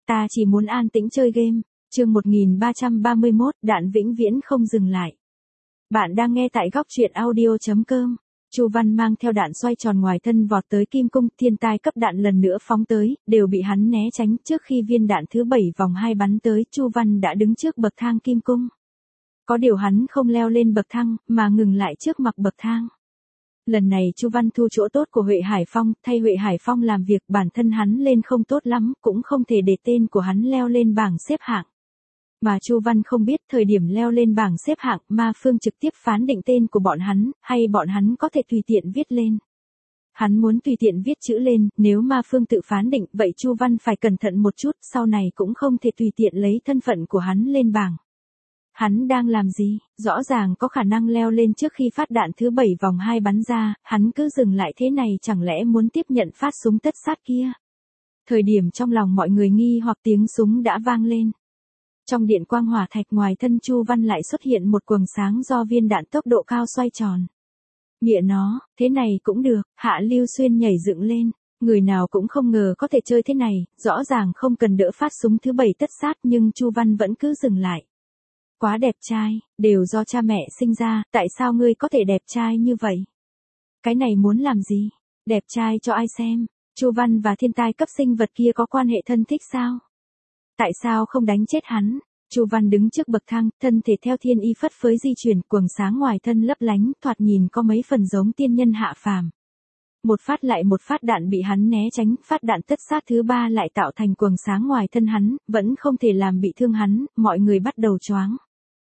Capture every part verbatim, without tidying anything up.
Ta chỉ muốn an tĩnh chơi game. Chương một nghìn ba trăm ba mươi mốt, đạn vĩnh viễn không dừng lại. Bạn đang nghe tại góc truyện audio chấm com. Chu Văn mang theo đạn xoay tròn ngoài thân vọt tới kim cung, thiên tai cấp đạn lần nữa phóng tới, đều bị hắn né tránh. Trước khi viên đạn thứ bảy vòng hai bắn tới, Chu Văn đã đứng trước bậc thang kim cung. Có điều hắn không leo lên bậc thang, mà ngừng lại trước mặt bậc thang. Lần này Chu Văn thu chỗ tốt của Huệ Hải Phong, thay Huệ Hải Phong làm việc, bản thân hắn lên không tốt lắm, cũng không thể để tên của hắn leo lên bảng xếp hạng. Mà Chu Văn không biết thời điểm leo lên bảng xếp hạng, Ma Phương trực tiếp phán định tên của bọn hắn, hay bọn hắn có thể tùy tiện viết lên. Hắn muốn tùy tiện viết chữ lên, nếu Ma Phương tự phán định, vậy Chu Văn phải cẩn thận một chút, sau này cũng không thể tùy tiện lấy thân phận của hắn lên bảng. Hắn đang làm gì? Rõ ràng có khả năng leo lên trước khi phát đạn thứ bảy vòng hai bắn ra, hắn cứ dừng lại thế này chẳng lẽ muốn tiếp nhận phát súng tất sát kia. Thời điểm trong lòng mọi người nghi hoặc tiếng súng đã vang lên. Trong điện quang hỏa thạch ngoài thân Chu Văn lại xuất hiện một quầng sáng do viên đạn tốc độ cao xoay tròn. Mẹ nó, thế này cũng được, Hạ Lưu Xuyên nhảy dựng lên. Người nào cũng không ngờ có thể chơi thế này, rõ ràng không cần đỡ phát súng thứ bảy tất sát nhưng Chu Văn vẫn cứ dừng lại. Quá đẹp trai, đều do cha mẹ sinh ra, tại sao ngươi có thể đẹp trai như vậy? Cái này muốn làm gì? Đẹp trai cho ai xem? Chu Văn và thiên tai cấp sinh vật kia có quan hệ thân thích sao? Tại sao không đánh chết hắn? Chu Văn đứng trước bậc thang, thân thể theo thiên y phất phới di chuyển, quầng sáng ngoài thân lấp lánh, thoạt nhìn có mấy phần giống tiên nhân hạ phàm. Một phát lại một phát đạn bị hắn né tránh, phát đạn tất sát thứ ba lại tạo thành quầng sáng ngoài thân hắn, vẫn không thể làm bị thương hắn, mọi người bắt đầu choáng.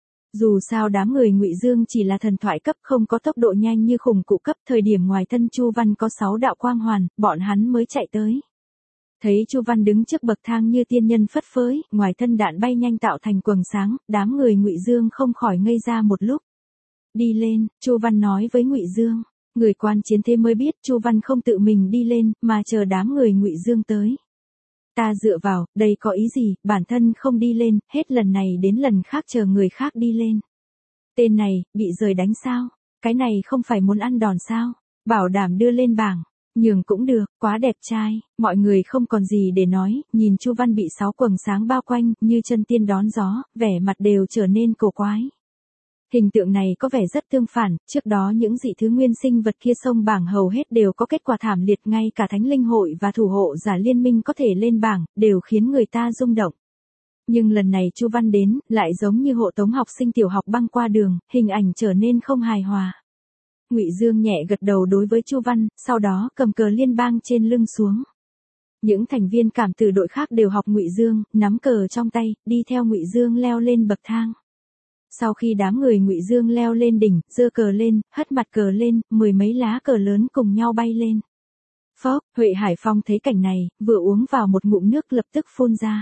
Dù sao đám người Ngụy Dương chỉ là thần thoại cấp, không có tốc độ nhanh như khủng cụ cấp, thời điểm ngoài thân Chu Văn có sáu đạo quang hoàn, bọn hắn mới chạy tới. Thấy Chu Văn đứng trước bậc thang như tiên nhân phất phới, ngoài thân đạn bay nhanh tạo thành quầng sáng, đám người Ngụy Dương không khỏi ngây ra một lúc. Đi lên, Chu Văn nói với Ngụy Dương. Người quan chiến thế mới biết Chu Văn không tự mình đi lên, mà chờ đám người Ngụy Dương tới. Ta dựa vào, đây có ý gì, bản thân không đi lên, hết lần này đến lần khác chờ người khác đi lên. Tên này, bị rời đánh sao? Cái này không phải muốn ăn đòn sao? Bảo đảm đưa lên bảng. Nhường cũng được, quá đẹp trai, mọi người không còn gì để nói, nhìn Chu Văn bị sáu quầng sáng bao quanh, như chân tiên đón gió, vẻ mặt đều trở nên cổ quái. Hình tượng này có vẻ rất tương phản, trước đó những dị thứ nguyên sinh vật kia xông bảng hầu hết đều có kết quả thảm liệt, ngay cả Thánh Linh Hội và thủ hộ giả liên minh có thể lên bảng, đều khiến người ta rung động. Nhưng lần này Chu Văn đến, lại giống như hộ tống học sinh tiểu học băng qua đường, hình ảnh trở nên không hài hòa. Ngụy Dương nhẹ gật đầu đối với Chu Văn, sau đó cầm cờ liên bang trên lưng xuống. Những thành viên cảm tử đội khác đều học Ngụy Dương, nắm cờ trong tay, đi theo Ngụy Dương leo lên bậc thang. Sau khi đám người Ngụy Dương leo lên đỉnh, giơ cờ lên, hất mặt cờ lên, mười mấy lá cờ lớn cùng nhau bay lên. Phốc, Huệ Hải Phong thấy cảnh này, vừa uống vào một ngụm nước lập tức phun ra.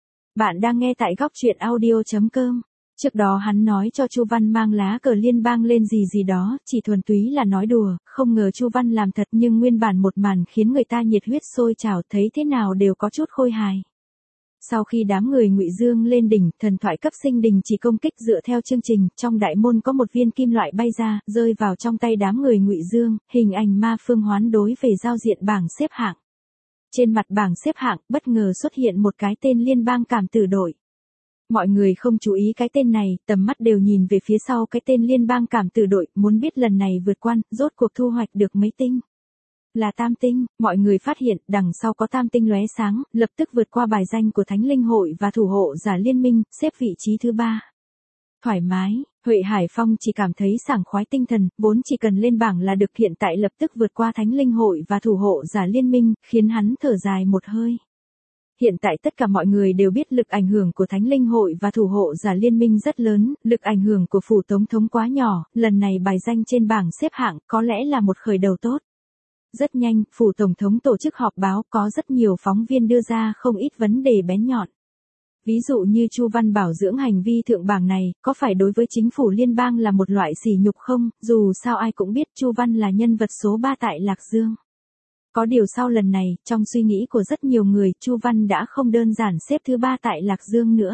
Bạn đang nghe tại góc truyện audio chấm com. Trước đó hắn nói cho Chu Văn mang lá cờ liên bang lên gì gì đó, chỉ thuần túy là nói đùa, không ngờ Chu Văn làm thật nhưng nguyên bản một màn khiến người ta nhiệt huyết sôi trào, thấy thế nào đều có chút khôi hài. Sau khi đám người Ngụy Dương lên đỉnh, thần thoại cấp sinh đình chỉ công kích dựa theo chương trình, trong đại môn có một viên kim loại bay ra, rơi vào trong tay đám người Ngụy Dương, hình ảnh Ma Phương hoán đối về giao diện bảng xếp hạng. Trên mặt bảng xếp hạng, bất ngờ xuất hiện một cái tên liên bang cảm tử đội. Mọi người không chú ý cái tên này, tầm mắt đều nhìn về phía sau cái tên liên bang cảm tử đội, muốn biết lần này vượt quan, rốt cuộc thu hoạch được mấy tinh. Là tam tinh, mọi người phát hiện, đằng sau có tam tinh lóe sáng, lập tức vượt qua bài danh của Thánh Linh Hội và thủ hộ giả liên minh, xếp vị trí thứ ba. Thoải mái, Huệ Hải Phong chỉ cảm thấy sảng khoái tinh thần, vốn chỉ cần lên bảng là được, hiện tại lập tức vượt qua Thánh Linh Hội và thủ hộ giả liên minh, khiến hắn thở dài một hơi. Hiện tại tất cả mọi người đều biết lực ảnh hưởng của Thánh Linh Hội và thủ hộ giả liên minh rất lớn, lực ảnh hưởng của phủ tổng thống quá nhỏ, lần này bài danh trên bảng xếp hạng có lẽ là một khởi đầu tốt. Rất nhanh, phủ tổng thống tổ chức họp báo, có rất nhiều phóng viên đưa ra không ít vấn đề bén nhọn. Ví dụ như Chu Văn bảo dưỡng hành vi thượng bảng này, có phải đối với chính phủ liên bang là một loại sỉ nhục không, dù sao ai cũng biết Chu Văn là nhân vật số ba tại Lạc Dương. Có điều sau lần này, trong suy nghĩ của rất nhiều người, Chu Văn đã không đơn giản xếp thứ ba tại Lạc Dương nữa.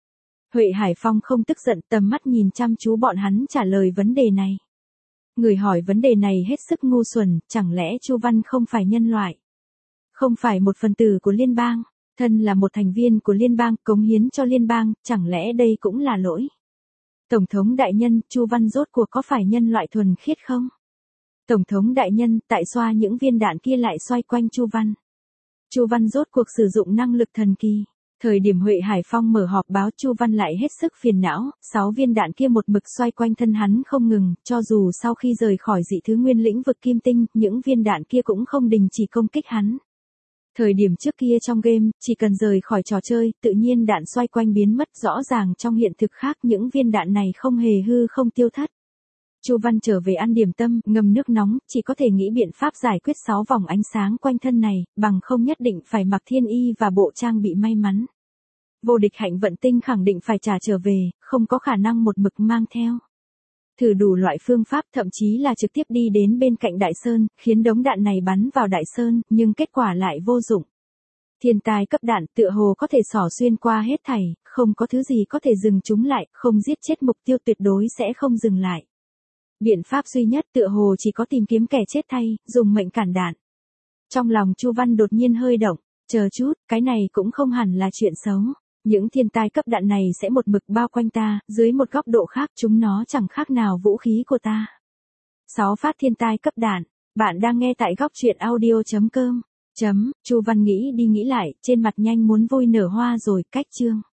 Huệ Hải Phong không tức giận, tầm mắt nhìn chăm chú bọn hắn trả lời vấn đề này. Người hỏi vấn đề này hết sức ngu xuẩn, chẳng lẽ Chu Văn không phải nhân loại? Không phải một phần tử của liên bang? Thân là một thành viên của liên bang, cống hiến cho liên bang, chẳng lẽ đây cũng là lỗi? Tổng thống đại nhân, Chu Văn rốt cuộc có phải nhân loại thuần khiết không? Tổng thống đại nhân, tại xoa những viên đạn kia lại xoay quanh Chu Văn. Chu Văn rốt cuộc sử dụng năng lực thần kỳ. Thời điểm Huệ Hải Phong mở họp báo, Chu Văn lại hết sức phiền não, sáu viên đạn kia một mực xoay quanh thân hắn không ngừng, cho dù sau khi rời khỏi dị thứ nguyên lĩnh vực kim tinh, những viên đạn kia cũng không đình chỉ công kích hắn. Thời điểm trước kia trong game, chỉ cần rời khỏi trò chơi, tự nhiên đạn xoay quanh biến mất, rõ ràng trong hiện thực khác những viên đạn này không hề hư không tiêu thất. Chu Văn trở về ăn điểm tâm, ngâm nước nóng, chỉ có thể nghĩ biện pháp giải quyết sáu vòng ánh sáng quanh thân này, bằng không nhất định phải mặc thiên y và bộ trang bị may mắn. Vô địch hạnh vận tinh khẳng định phải trả trở về, không có khả năng một mực mang theo. Thử đủ loại phương pháp, thậm chí là trực tiếp đi đến bên cạnh Đại Sơn, khiến đống đạn này bắn vào Đại Sơn, nhưng kết quả lại vô dụng. Thiên tài cấp đạn tựa hồ có thể xỏ xuyên qua hết thảy, không có thứ gì có thể dừng chúng lại, không giết chết mục tiêu tuyệt đối sẽ không dừng lại. Biện pháp duy nhất tựa hồ chỉ có tìm kiếm kẻ chết thay, dùng mệnh cản đạn. Trong lòng Chu Văn đột nhiên hơi động, chờ chút, cái này cũng không hẳn là chuyện xấu. Những thiên tai cấp đạn này sẽ một mực bao quanh ta, dưới một góc độ khác chúng nó chẳng khác nào vũ khí của ta. sáu phát thiên tai cấp đạn, bạn đang nghe tại góc truyện audio chấm com. Chấm, Chu Văn nghĩ đi nghĩ lại, trên mặt nhanh muốn vui nở hoa rồi, cách chương.